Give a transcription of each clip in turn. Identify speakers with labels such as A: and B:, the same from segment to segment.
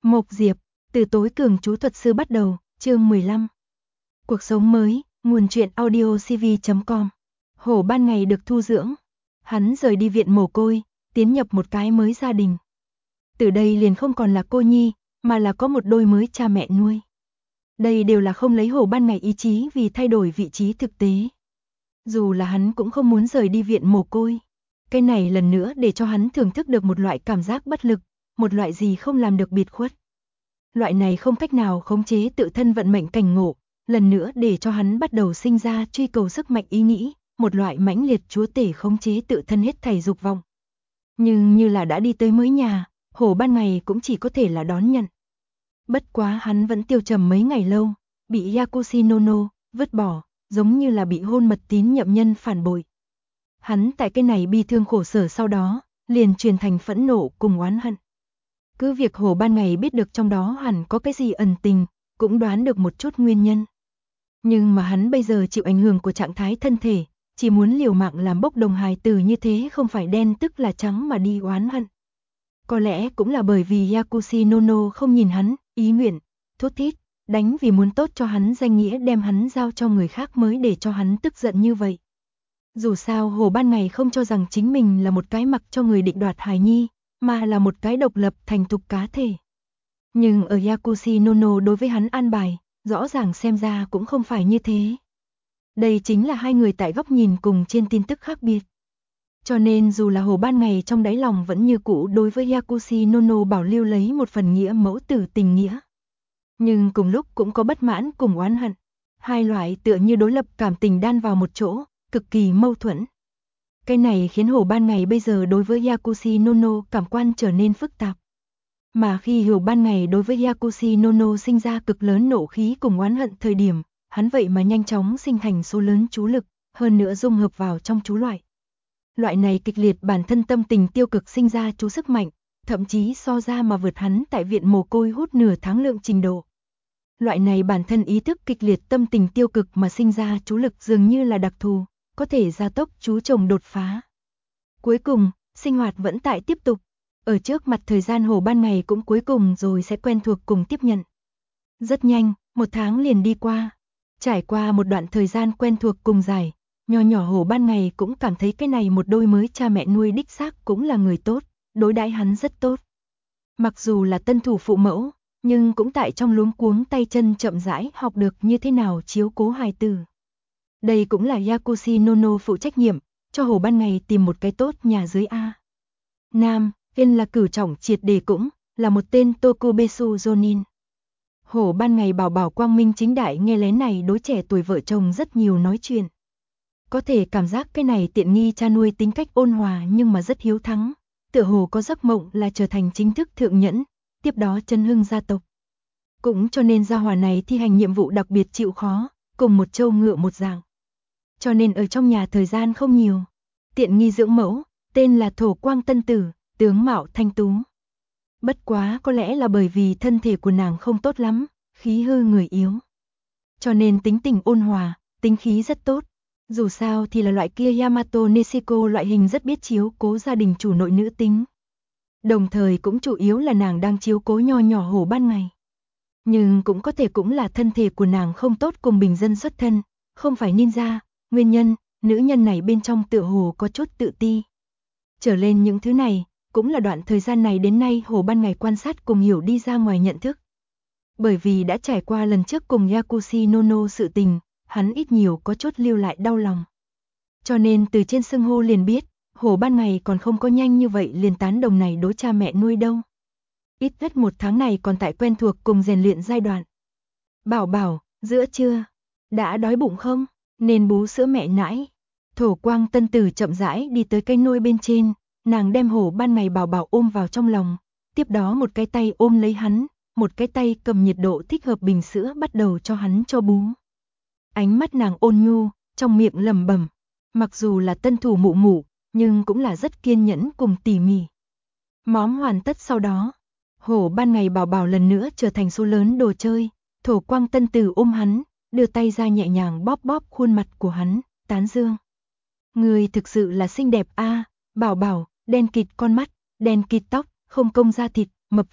A: Mộc Diệp, từ tối cường chú thuật sư bắt đầu, chương 15. Cuộc sống mới, nguồn truyện audio cv.com. Hổ ban ngày được thu dưỡng. Hắn rời đi viện mồ côi, tiến nhập một cái mới gia đình. Từ đây liền không còn là cô nhi, mà là có một đôi mới cha mẹ nuôi. Đây đều là không lấy Hổ ban ngày ý chí vì thay đổi vị trí thực tế. Dù là hắn cũng không muốn rời đi viện mồ côi. Cái này lần nữa để cho hắn thưởng thức được một loại cảm giác bất lực, một loại gì không làm được biệt khuất. Loại này không cách nào khống chế tự thân vận mệnh cảnh ngộ, lần nữa để cho hắn bắt đầu sinh ra truy cầu sức mạnh ý nghĩ, một loại mãnh liệt chúa tể khống chế tự thân hết thảy dục vọng. Nhưng như là đã đi tới mới nhà, Hổ ban ngày cũng chỉ có thể là đón nhận. Bất quá hắn vẫn tiêu trầm mấy ngày lâu, bị Yakushi Nono vứt bỏ, giống như là bị hôn mật tín nhậm nhân phản bội. Hắn tại cái này bi thương khổ sở sau đó, liền truyền thành phẫn nộ cùng oán hận. Cứ việc Hổ ban ngày biết được trong đó hẳn có cái gì ẩn tình, cũng đoán được một chút nguyên nhân. Nhưng mà hắn bây giờ chịu ảnh hưởng của trạng thái thân thể, chỉ muốn liều mạng làm bốc đồng hài tử như thế không phải đen tức là trắng mà đi oán hận. Có lẽ cũng là bởi vì Yakushi Nono không nhìn hắn, ý nguyện, thút thít, đánh vì muốn tốt cho hắn danh nghĩa đem hắn giao cho người khác mới để cho hắn tức giận như vậy. Dù sao Hổ ban ngày không cho rằng chính mình là một cái mặc cho người định đoạt hài nhi, mà là một cái độc lập thành thục cá thể. Nhưng ở Yakushi Nono đối với hắn an bài, rõ ràng xem ra cũng không phải như thế. Đây chính là hai người tại góc nhìn cùng trên tin tức khác biệt. Cho nên dù là Hổ ban ngày trong đáy lòng vẫn như cũ đối với Yakushi Nono bảo lưu lấy một phần nghĩa mẫu tử tình nghĩa. Nhưng cùng lúc cũng có bất mãn cùng oán hận. Hai loại tựa như đối lập cảm tình đan vào một chỗ, cực kỳ mâu thuẫn. Cái này khiến Hổ ban ngày bây giờ đối với Yakushi Nono cảm quan trở nên phức tạp. Mà khi Hổ ban ngày đối với Yakushi Nono sinh ra cực lớn nộ khí cùng oán hận thời điểm, hắn vậy mà nhanh chóng sinh thành số lớn chú lực, hơn nữa dung hợp vào trong chú loại. Loại này kịch liệt bản thân tâm tình tiêu cực sinh ra chú sức mạnh, thậm chí so ra mà vượt hắn tại viện mồ côi hút nửa tháng lượng trình độ. Loại này bản thân ý thức kịch liệt tâm tình tiêu cực mà sinh ra chú lực dường như là đặc thù, có thể gia tốc chú chồng đột phá. Cuối cùng, sinh hoạt vẫn tại tiếp tục. Ở trước mặt thời gian Hổ ban ngày cũng cuối cùng rồi sẽ quen thuộc cùng tiếp nhận. Rất nhanh, một tháng liền đi qua. Trải qua một đoạn thời gian quen thuộc cùng dài, nho nhỏ Hổ ban ngày cũng cảm thấy cái này một đôi mới cha mẹ nuôi đích xác cũng là người tốt, đối đãi hắn rất tốt. Mặc dù là tân thủ phụ mẫu, nhưng cũng tại trong luống cuống tay chân chậm rãi học được như thế nào chiếu cố hài tử. Đây cũng là Yakushi Nono phụ trách nhiệm, cho Hổ ban ngày tìm một cái tốt nhà dưới A. Nam, tên là cử trọng triệt để cũng, là một tên Tokubesu Jonin. Hổ ban ngày bảo bảo quang minh chính đại nghe lén này đối trẻ tuổi vợ chồng rất nhiều nói chuyện. Có thể cảm giác cái này tiện nghi cha nuôi tính cách ôn hòa nhưng mà rất hiếu thắng, tựa hồ có giấc mộng là trở thành chính thức thượng nhẫn, tiếp đó chân hưng gia tộc. Cũng cho nên gia hỏa này thi hành nhiệm vụ đặc biệt chịu khó, cùng một trâu ngựa một dạng. Cho nên ở trong nhà thời gian không nhiều. Tiện nghi dưỡng mẫu, tên là Thổ Quang Tân Tử, tướng mạo thanh tú. Bất quá có lẽ là bởi vì thân thể của nàng không tốt lắm, khí hư người yếu. Cho nên tính tình ôn hòa, tính khí rất tốt. Dù sao thì là loại kia Yamato Neshiko loại hình rất biết chiếu cố gia đình chủ nội nữ tính. Đồng thời cũng chủ yếu là nàng đang chiếu cố nho nhỏ Hổ ban ngày. Nhưng cũng có thể cũng là thân thể của nàng không tốt cùng bình dân xuất thân, không phải ninja, nguyên nhân, nữ nhân này bên trong tựa hồ có chút tự ti. Trở lên những thứ này, cũng là đoạn thời gian này đến nay Hổ ban ngày quan sát cùng hiểu đi ra ngoài nhận thức. Bởi vì đã trải qua lần trước cùng Yakushi Nono sự tình, hắn ít nhiều có chút lưu lại đau lòng. Cho nên từ trên xưng hô liền biết, Hổ ban ngày còn không có nhanh như vậy liền tán đồng này đối cha mẹ nuôi đâu. Ít nhất một tháng này còn tại quen thuộc cùng rèn luyện giai đoạn. Bảo bảo, giữa trưa, đã đói bụng không? Nên bú sữa mẹ nãi. Thổ Quang Tân Tử chậm rãi đi tới cây nôi bên trên, nàng đem Hổ ban ngày bảo bảo ôm vào trong lòng, tiếp đó một cái tay ôm lấy hắn, một cái tay cầm nhiệt độ thích hợp bình sữa bắt đầu cho hắn cho bú. Ánh mắt nàng ôn nhu, trong miệng lẩm bẩm, mặc dù là tân thủ mụ mụ, nhưng cũng là rất kiên nhẫn cùng tỉ mỉ. Móm hoàn tất sau đó, Hổ ban ngày bảo bảo lần nữa trở thành số lớn đồ chơi, Thổ Quang Tân Tử ôm hắn, đưa tay ra nhẹ nhàng bóp bóp khuôn mặt của hắn, tán dương. Người thực sự là xinh đẹp a, bảo bảo, đen kịt con mắt, đen kịt tóc, không công da thịt, mập phì,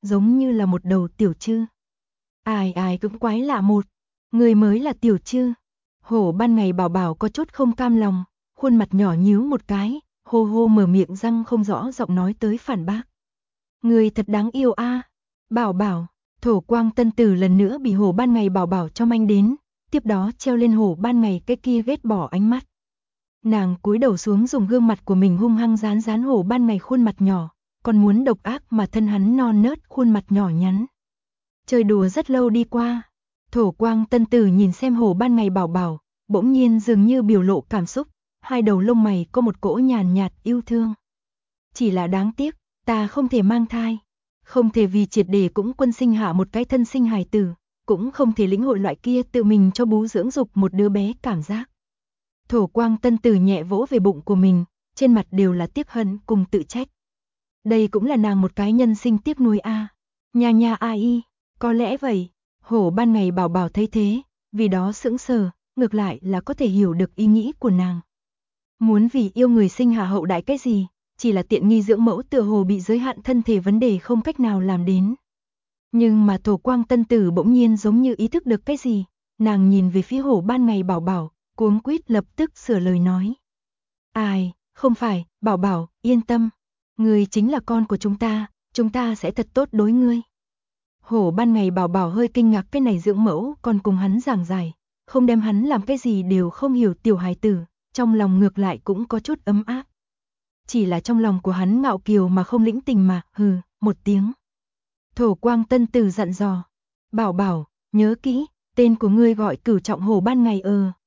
A: giống như là một đầu tiểu trư. Ai ai cũng quái lạ một, người mới là tiểu trư. Hổ ban ngày bảo bảo có chút không cam lòng, khuôn mặt nhỏ nhíu một cái, hô hô mở miệng răng không rõ giọng nói tới phản bác. Người thật đáng yêu a, bảo bảo. Thổ Quang Tân Tử lần nữa bị hổ ban ngày bảo bảo cho manh đến, tiếp đó treo lên hổ ban ngày cái kia ghét bỏ ánh mắt. Nàng cúi đầu xuống dùng gương mặt của mình hung hăng dán dán hổ ban ngày khuôn mặt nhỏ, còn muốn độc ác mà thân hắn non nớt khuôn mặt nhỏ nhắn. Chơi đùa rất lâu đi qua, Thổ Quang Tân Tử nhìn xem hổ ban ngày bảo bảo, bỗng nhiên dường như biểu lộ cảm xúc, hai đầu lông mày có một cỗ nhàn nhạt yêu thương. Chỉ là đáng tiếc, ta không thể mang thai, không thể vì triệt để cũng quân sinh hạ một cái thân sinh hài tử, cũng không thể lĩnh hội loại kia tự mình cho bú dưỡng dục một đứa bé cảm giác. Thổ Quang Tân Tử nhẹ vỗ về bụng của mình, trên mặt đều là tiếc hận cùng tự trách. Đây cũng là nàng một cái nhân sinh tiếc nuối a. Nha nha ai, có lẽ vậy. Hổ ban ngày bảo bảo thấy thế, vì đó sững sờ, ngược lại là có thể hiểu được ý nghĩ của nàng. Muốn vì yêu người sinh hạ hậu đại cái gì, chỉ là tiện nghi dưỡng mẫu tựa hồ bị giới hạn thân thể vấn đề không cách nào làm đến. Nhưng mà Thổ Quang Tân Tử bỗng nhiên giống như ý thức được cái gì, nàng nhìn về phía hổ ban ngày bảo bảo, cuống quýt lập tức sửa lời nói. Ai, không phải, bảo bảo, yên tâm, ngươi chính là con của chúng ta sẽ thật tốt đối ngươi. Hổ ban ngày bảo bảo hơi kinh ngạc cái này dưỡng mẫu còn cùng hắn giảng giải, không đem hắn làm cái gì đều không hiểu tiểu hài tử, trong lòng ngược lại cũng có chút ấm áp. Chỉ là trong lòng của hắn ngạo kiều mà không lĩnh tình mà, hừ, một tiếng. Thổ Quang Tân Tử dặn dò, bảo bảo, nhớ kỹ, tên của ngươi gọi Cửu Trọng Hổ ban ngày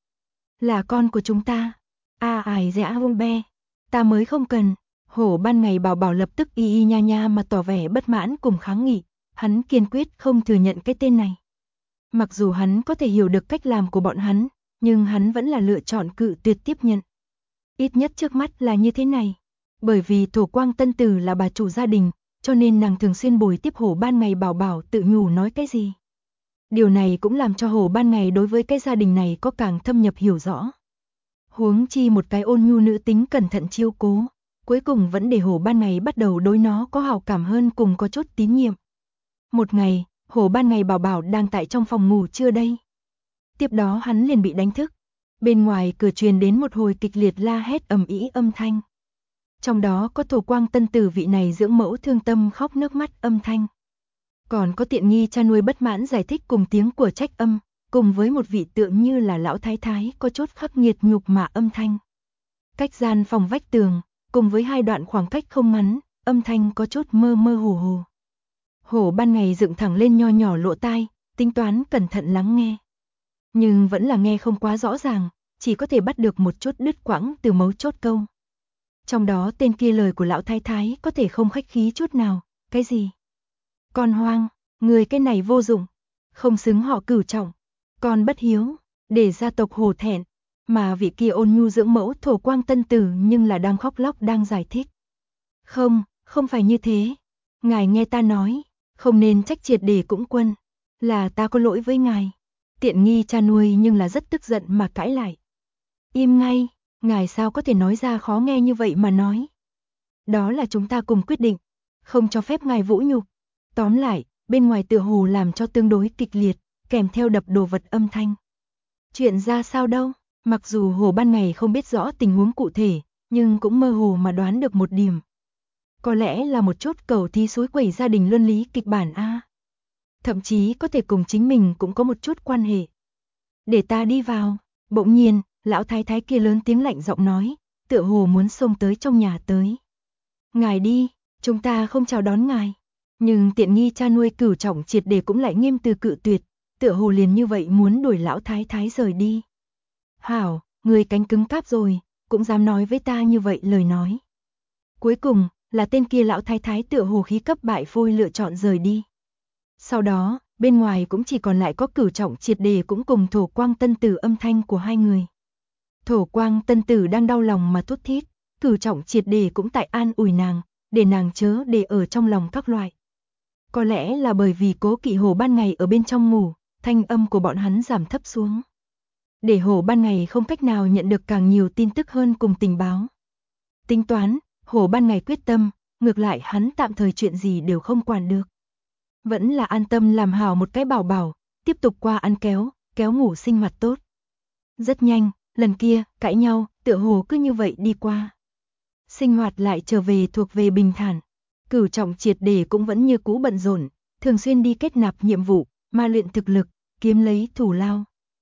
A: là con của chúng ta. Ải dã vung be, ta mới không cần. Hổ ban ngày bảo bảo lập tức y y nha nha mà tỏ vẻ bất mãn cùng kháng nghị, hắn kiên quyết không thừa nhận cái tên này. Mặc dù hắn có thể hiểu được cách làm của bọn hắn, nhưng hắn vẫn là lựa chọn cự tuyệt tiếp nhận. Ít nhất trước mắt là như thế này. Bởi vì Thổ Quang Tân Tử là bà chủ gia đình, cho nên nàng thường xuyên bồi tiếp hổ ban ngày bảo bảo tự nhủ nói cái gì. Điều này cũng làm cho hổ ban ngày đối với cái gia đình này có càng thâm nhập hiểu rõ. Huống chi một cái ôn nhu nữ tính cẩn thận chiêu cố, cuối cùng vẫn để hổ ban ngày bắt đầu đối nó có hảo cảm hơn cùng có chút tín nhiệm. Một ngày, hổ ban ngày bảo bảo đang tại trong phòng ngủ trưa đây. Tiếp đó hắn liền bị đánh thức. Bên ngoài cửa truyền đến một hồi kịch liệt la hét ầm ĩ âm thanh. Trong đó có Thổ Quang Tân Tử vị này dưỡng mẫu thương tâm khóc nước mắt âm thanh. Còn có tiện nghi cha nuôi bất mãn giải thích cùng tiếng của trách âm, cùng với một vị tượng như là lão thái thái có chút khắc nghiệt nhục mạ âm thanh. Cách gian phòng vách tường, cùng với hai đoạn khoảng cách không ngắn, âm thanh có chút mơ mơ hồ hồ. Hổ ban ngày dựng thẳng lên nho nhỏ lỗ tai, tính toán cẩn thận lắng nghe. Nhưng vẫn là nghe không quá rõ ràng, chỉ có thể bắt được một chút đứt quãng từ mấu chốt câu. Trong đó tên kia lời của lão thái thái có thể không khách khí chút nào, cái gì? Con hoang, người cái này vô dụng, không xứng họ Cửu Trọng, con bất hiếu, để gia tộc hổ thẹn, mà vị kia ôn nhu dưỡng mẫu Thổ Quang Tân Tử nhưng là đang khóc lóc đang giải thích. Không phải như thế, ngài nghe ta nói, không nên trách triệt để cũng quân, là ta có lỗi với ngài. Tiện nghi cha nuôi nhưng là rất tức giận mà cãi lại. Im ngay, ngài sao có thể nói ra khó nghe như vậy mà nói. Đó là chúng ta cùng quyết định, không cho phép ngài vũ nhục. Tóm lại, bên ngoài tựa hồ làm cho tương đối kịch liệt, kèm theo đập đồ vật âm thanh. Chuyện ra sao đâu, mặc dù Hồ ban ngày không biết rõ tình huống cụ thể, nhưng cũng mơ hồ mà đoán được một điểm. Có lẽ là một chút cầu thí suối quẩy gia đình luân lý kịch bản A. Thậm chí có thể cùng chính mình cũng có một chút quan hệ. Để ta đi vào, bỗng nhiên, lão thái thái kia lớn tiếng lạnh giọng nói, tựa hồ muốn xông tới trong nhà tới. Ngài đi, chúng ta không chào đón ngài. Nhưng tiện nghi cha nuôi Cửu Trọng triệt để cũng lại nghiêm từ cự tuyệt, tựa hồ liền như vậy muốn đuổi lão thái thái rời đi. Hảo, người cánh cứng cáp rồi, cũng dám nói với ta như vậy lời nói. Cuối cùng, là tên kia lão thái thái tựa hồ khí cấp bại phôi lựa chọn rời đi. Sau đó, bên ngoài cũng chỉ còn lại có Cửu Trọng triệt đề cũng cùng Thổ Quang Tân Tử âm thanh của hai người. Thổ Quang Tân Tử đang đau lòng mà thút thít, Cửu Trọng triệt đề cũng tại an ủi nàng, để nàng chớ để ở trong lòng các loại. Có lẽ là bởi vì cố kỵ Hồ ban ngày ở bên trong ngủ, thanh âm của bọn hắn giảm thấp xuống. Để Hồ ban ngày không cách nào nhận được càng nhiều tin tức hơn cùng tình báo. Tính toán, Hồ ban ngày quyết tâm, ngược lại hắn tạm thời chuyện gì đều không quản được. Vẫn là an tâm làm hảo một cái bảo bảo, tiếp tục qua ăn kéo ngủ sinh hoạt tốt. Rất nhanh, lần kia, cãi nhau, tựa hồ cứ như vậy đi qua. Sinh hoạt lại trở về thuộc về bình thản. Cửu Trọng triệt để cũng vẫn như cũ bận rộn, thường xuyên đi kết nạp nhiệm vụ, ma luyện thực lực, kiếm lấy thủ lao.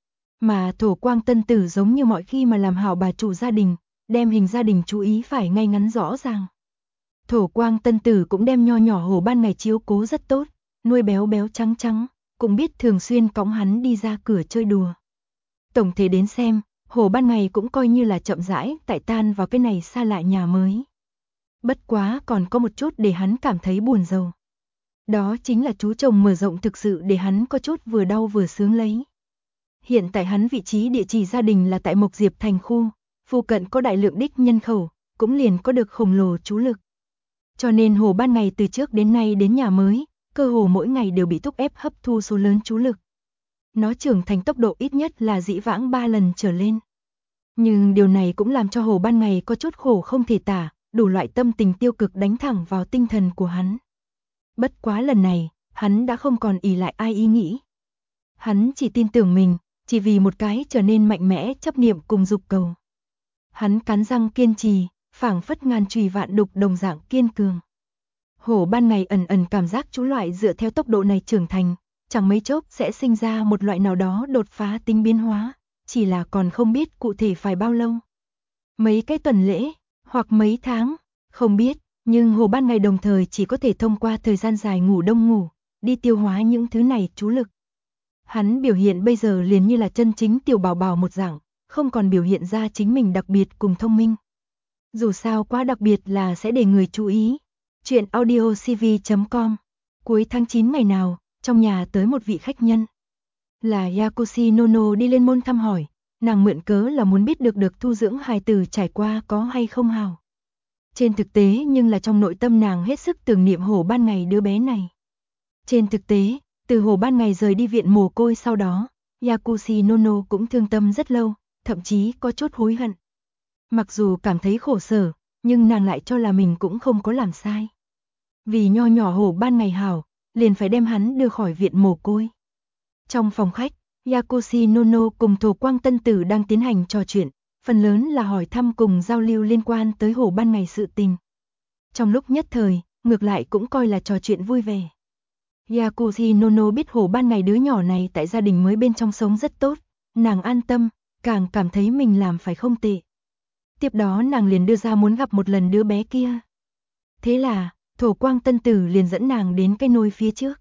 A: Mà Thổ Quang Tân Tử giống như mọi khi mà làm hảo bà chủ gia đình, đem hình gia đình chú ý phải ngay ngắn rõ ràng. Thổ Quang Tân Tử cũng đem nho nhỏ Hồ Ban Ngày chiếu cố rất tốt, nuôi béo béo trắng trắng, cũng biết thường xuyên cõng hắn đi ra cửa chơi đùa. Tổng thể đến xem, Hồ Ban Ngày cũng coi như là chậm rãi tại tan vào cái này xa lạ nhà mới. Bất quá còn có một chút để hắn cảm thấy buồn rầu. Đó chính là chú chồng mở rộng thực sự để hắn có chút vừa đau vừa sướng lấy. Hiện tại hắn vị trí địa chỉ gia đình là tại Mộc Diệp thành khu, phụ cận có đại lượng đích nhân khẩu, cũng liền có được khổng lồ chú lực. Cho nên Hồ Ban Ngày từ trước đến nay đến nhà mới, cơ hồ mỗi ngày đều bị thúc ép hấp thu số lớn chú lực. Nó trưởng thành tốc độ ít nhất là dĩ vãng 3 lần trở lên. Nhưng điều này cũng làm cho Hồ Ban Ngày có chút khổ không thể tả, đủ loại tâm tình tiêu cực đánh thẳng vào tinh thần của hắn. Bất quá lần này, hắn đã không còn ỷ lại ai ý nghĩ. Hắn chỉ tin tưởng mình, chỉ vì một cái trở nên mạnh mẽ chấp niệm cùng dục cầu. Hắn cắn răng kiên trì, phảng phất ngàn chùy vạn đục đồng dạng kiên cường. Hổ Ban Ngày ẩn ẩn cảm giác chú loại dựa theo tốc độ này trưởng thành, chẳng mấy chốc sẽ sinh ra một loại nào đó đột phá tính biến hóa, chỉ là còn không biết cụ thể phải bao lâu. Mấy cái tuần lễ, hoặc mấy tháng, không biết, nhưng Hồ Ban Ngày đồng thời chỉ có thể thông qua thời gian dài ngủ đông ngủ, đi tiêu hóa những thứ này chú lực. Hắn biểu hiện bây giờ liền như là chân chính tiểu bảo bảo một dạng, không còn biểu hiện ra chính mình đặc biệt cùng thông minh. Dù sao quá đặc biệt là sẽ để người chú ý. Chuyện audiocv.com. Cuối tháng 9 ngày nào, trong nhà tới một vị khách nhân. Là Yakushi Nono đi lên môn thăm hỏi, nàng mượn cớ là muốn biết được thu dưỡng hài tử trải qua có hay không hào. Trên thực tế nhưng là trong nội tâm nàng hết sức tưởng niệm Hồ Ban Ngày đứa bé này. Trên thực tế, từ Hồ Ban Ngày rời đi viện mồ côi sau đó, Yakushi Nono cũng thương tâm rất lâu, thậm chí có chút hối hận. Mặc dù cảm thấy khổ sở, nhưng nàng lại cho là mình cũng không có làm sai. Vì nho nhỏ Hồ Ban Ngày hảo, liền phải đem hắn đưa khỏi viện mồ côi. Trong phòng khách, Yakushi Nono cùng Thổ Quang Tân Tử đang tiến hành trò chuyện, phần lớn là hỏi thăm cùng giao lưu liên quan tới Hồ Ban Ngày sự tình. Trong lúc nhất thời, ngược lại cũng coi là trò chuyện vui vẻ. Yakushi Nono biết Hồ Ban Ngày đứa nhỏ này tại gia đình mới bên trong sống rất tốt, nàng an tâm, càng cảm thấy mình làm phải không tệ. Tiếp đó nàng liền đưa ra muốn gặp một lần đứa bé kia. Thế là, Thổ Quang Tân Tử liền dẫn nàng đến cái nôi phía trước.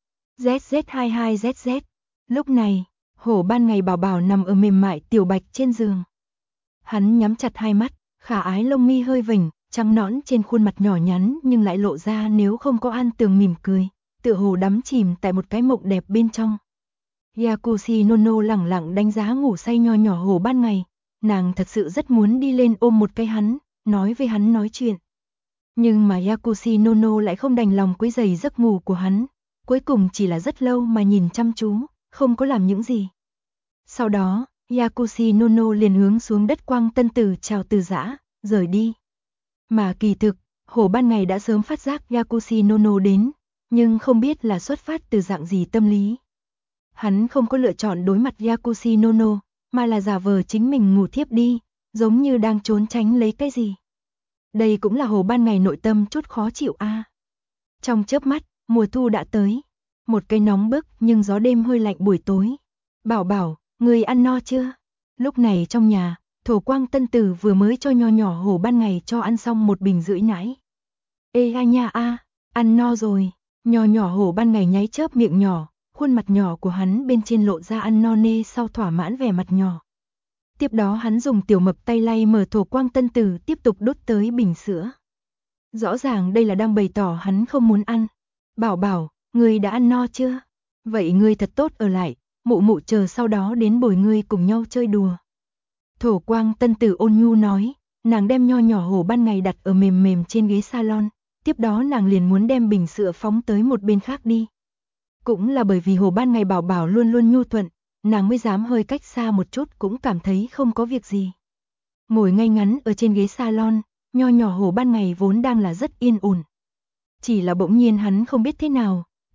A: ZZ22ZZ. Lúc này, Hồ Ban Ngày bảo bảo nằm ở mềm mại tiểu bạch trên giường. Hắn nhắm chặt hai mắt, khả ái lông mi hơi vểnh, trắng nõn trên khuôn mặt nhỏ nhắn nhưng lại lộ ra nếu không có an tường mỉm cười, tựa hồ đắm chìm tại một cái mộng đẹp bên trong. Yakushi Nono lẳng lặng đánh giá ngủ say nho nhỏ Hồ Ban Ngày, nàng thật sự rất muốn đi lên ôm một cái hắn, nói với hắn nói chuyện. Nhưng mà Yakushi Nono lại không đành lòng quấy rầy giấc ngủ của hắn, cuối cùng chỉ là rất lâu mà nhìn chăm chú, không có làm những gì. Sau đó, Yakushi Nono liền hướng xuống đất Quang Tân Tử chào từ giã, rời đi. Mà kỳ thực, Hồ Ban Ngày đã sớm phát giác Yakushi Nono đến, nhưng không biết là xuất phát từ dạng gì tâm lý. Hắn không có lựa chọn đối mặt Yakushi Nono, mà là giả vờ chính mình ngủ thiếp đi, giống như đang trốn tránh lấy cái gì. Đây cũng là Hồ Ban Ngày nội tâm chút khó chịu a. Trong chớp mắt, mùa thu đã tới. Một cái nóng bức nhưng gió đêm hơi lạnh buổi tối. Bảo bảo, người ăn no chưa? Lúc này trong nhà, Thổ Quang Tân Tử vừa mới cho nho nhỏ Hồ Ban Ngày cho ăn xong 1 bình rưỡi nãi. Ê a nha a, ăn no rồi. Nho nhỏ Hồ Ban Ngày nháy chớp miệng nhỏ, khuôn mặt nhỏ của hắn bên trên lộ ra ăn no nê sau thỏa mãn vẻ mặt nhỏ. Tiếp đó hắn dùng tiểu mập tay lay mở Thổ Quang Tân Tử tiếp tục đút tới bình sữa. Rõ ràng đây là đang bày tỏ hắn không muốn ăn. Bảo bảo, ngươi đã ăn no chưa? Vậy ngươi thật tốt ở lại, mụ mụ chờ sau đó đến bồi ngươi cùng nhau chơi đùa. Thổ Quang Tân Tử ôn nhu nói, nàng đem nho nhỏ Hồ Ban Ngày đặt ở mềm mềm trên ghế salon, tiếp đó nàng liền muốn đem bình sữa phóng tới một bên khác đi. Cũng là bởi vì Hồ Ban Ngày bảo bảo luôn luôn nhu thuận, nàng mới dám hơi cách xa một chút cũng cảm thấy không có việc gì. Ngồi ngay ngắn ở trên ghế salon, nho nhỏ Hồ Ban Ngày vốn đang là rất yên ổn. Chỉ là bỗng nhiên hắn không biết thế nào,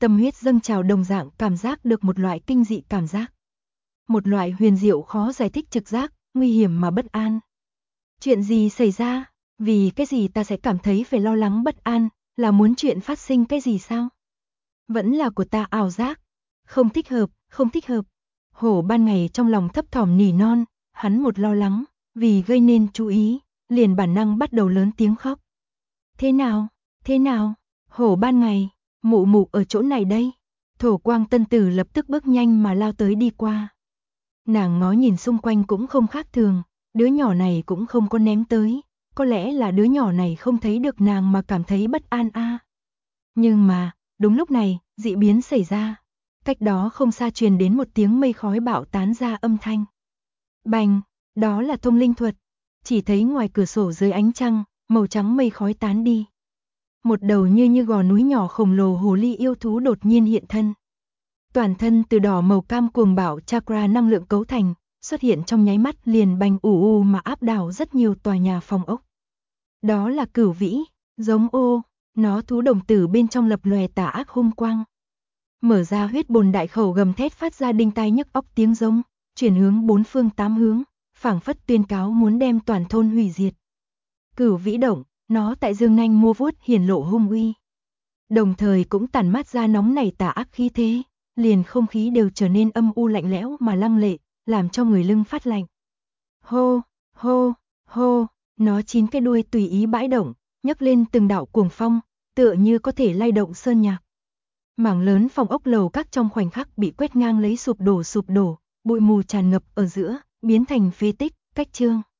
A: tâm huyết dâng trào đồng dạng cảm giác được một loại kinh dị cảm giác. Một loại huyền diệu khó giải thích trực giác, nguy hiểm mà bất an. Chuyện gì xảy ra? Vì cái gì ta sẽ cảm thấy phải lo lắng bất an, là muốn chuyện phát sinh cái gì sao? Vẫn là của ta ảo giác. Không thích hợp, không thích hợp. Hổ ban ngày trong lòng thấp thỏm nỉ non, hắn một lo lắng, vì gây nên chú ý, liền bản năng bắt đầu lớn tiếng khóc. Thế nào? Thế nào? Hổ ban ngày, mụ mụ ở chỗ này đây. Thổ Quang Tân Tử lập tức bước nhanh mà lao tới đi qua. Nàng ngó nhìn xung quanh cũng không khác thường, đứa nhỏ này cũng không có ném tới, có lẽ là đứa nhỏ này không thấy được nàng mà cảm thấy bất an a. Nhưng mà, đúng lúc này, dị biến xảy ra. Cách đó không xa truyền đến một tiếng mây khói bạo tán ra âm thanh. Bành, đó là thông linh thuật. Chỉ thấy ngoài cửa sổ dưới ánh trăng, màu trắng mây khói tán đi. Một đầu như gò núi nhỏ khổng lồ hồ ly yêu thú đột nhiên hiện thân. Toàn thân từ đỏ màu cam cuồng bạo chakra năng lượng cấu thành, xuất hiện trong nháy mắt liền bành ù mà áp đảo rất nhiều tòa nhà phòng ốc. Đó là Cửu Vĩ, giống ô, nó thú đồng tử bên trong lập lòe tà ác hung quang. Mở ra huyết bồn đại khẩu gầm thét phát ra đinh tai nhức óc tiếng giống, chuyển hướng bốn phương tám hướng, phảng phất tuyên cáo muốn đem toàn thôn hủy diệt. Cửu Vĩ động, nó tại dương nanh mua vuốt hiển lộ hung uy. Đồng thời cũng tản mát ra nóng nảy tà ác khí thế, liền không khí đều trở nên âm u lạnh lẽo mà lăng lệ, làm cho người lưng phát lạnh. Hô, hô, hô, nó 9 cái đuôi tùy ý bãi động, nhấc lên từng đạo cuồng phong, tựa như có thể lay động sơn nhạc. Mảng lớn phòng ốc lầu các trong khoảnh khắc bị quét ngang lấy sụp đổ, bụi mù tràn ngập ở giữa, biến thành phế tích, cách chương.